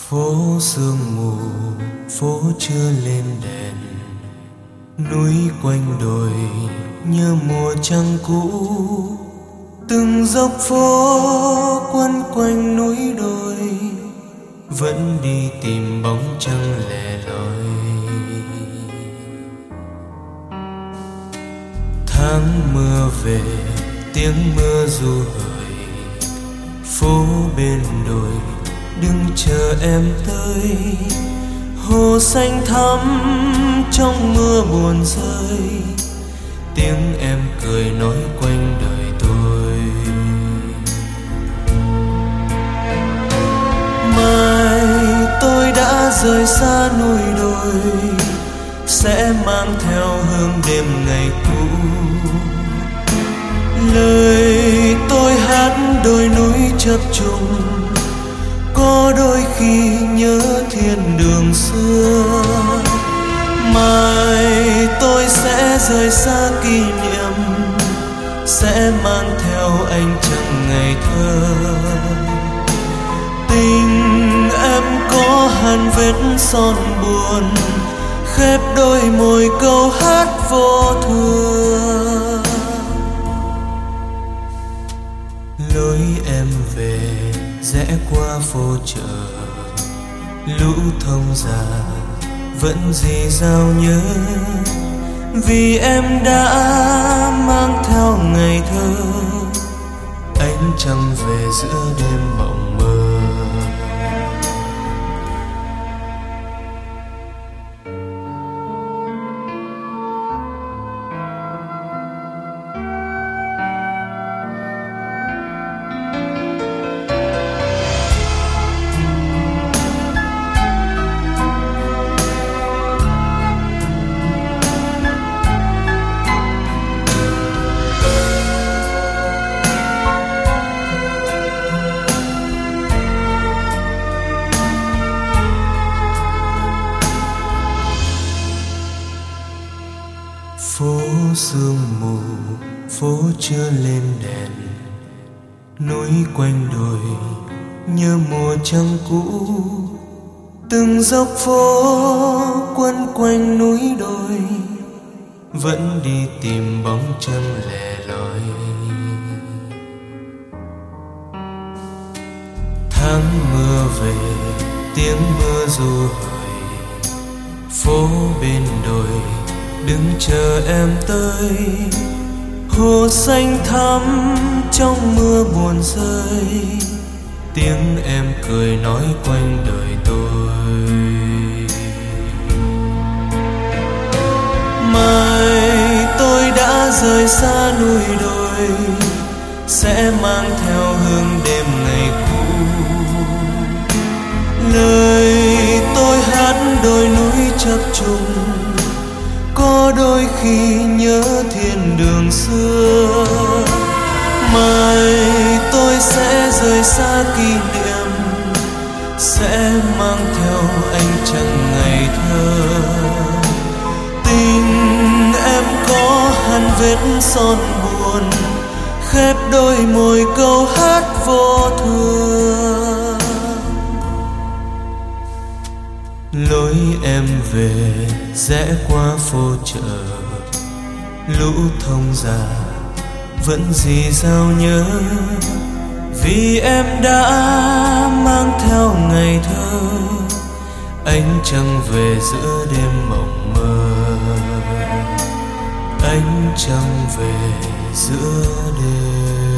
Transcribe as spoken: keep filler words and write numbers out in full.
Phố sương mù, phố chưa lên đèn, núi quanh đồi như mùa trăng cũ. Từng dốc phố quấn quanh núi đồi, vẫn đi tìm bóng trăng lẻ loi. Tháng mưa về, tiếng mưa ru hời, phố bên đồi đừng chờ em tới. Hồ xanh thắm trong mưa buồn rơi, tiếng em cười nói quanh đời tôi. Mai tôi đã rời xa núi đồi, sẽ mang theo hương đêm ngày cũ. Lời tôi hát đôi núi chập trùng, có đôi khi nhớ thiên đường xưa. Mai tôi sẽ rời xa kỷ niệm, sẽ mang theo anh trăng ngày thơ. Tình em có hằn vết son buồn, khép đôi môi câu hát vô thường. Lối em về rẽ qua phố chợ, lũ thông già vẫn rì rào nhớ. Vì em đã mang theo ngày thơ, ánh trăng về giữa đêm mộng mơ. Phố sương mù, phố chưa lên đèn, núi quanh đồi như mùa trăng cũ. Từng dốc phố quấn quanh núi đồi, vẫn đi tìm bóng trăng lẻ loi. Tháng mưa về, tiếng mưa ru hời, phố bên đồi đừng chờ em tới. Hồ xanh thắm trong mưa buồn rơi, tiếng em cười nói quanh đời tôi. Mai tôi đã rời xa núi đồi, sẽ mang theo hương đêm ngày cũ. Lời tôi hát đôi núi chập trùng, có đôi khi nhớ thiên đường xưa. Mai tôi sẽ rời xa kỷ niệm, sẽ mang theo anh trăng ngày thơ. Tình em có hằn vết son buồn, khép đôi môi câu hát vô thường. Lối em về rẽ qua phố chợ, lũ thông già vẫn rì rào nhớ. Vì em đã mang theo ngày thơ, ánh trăng về giữa đêm mộng mơ. Ánh trăng về giữa đêm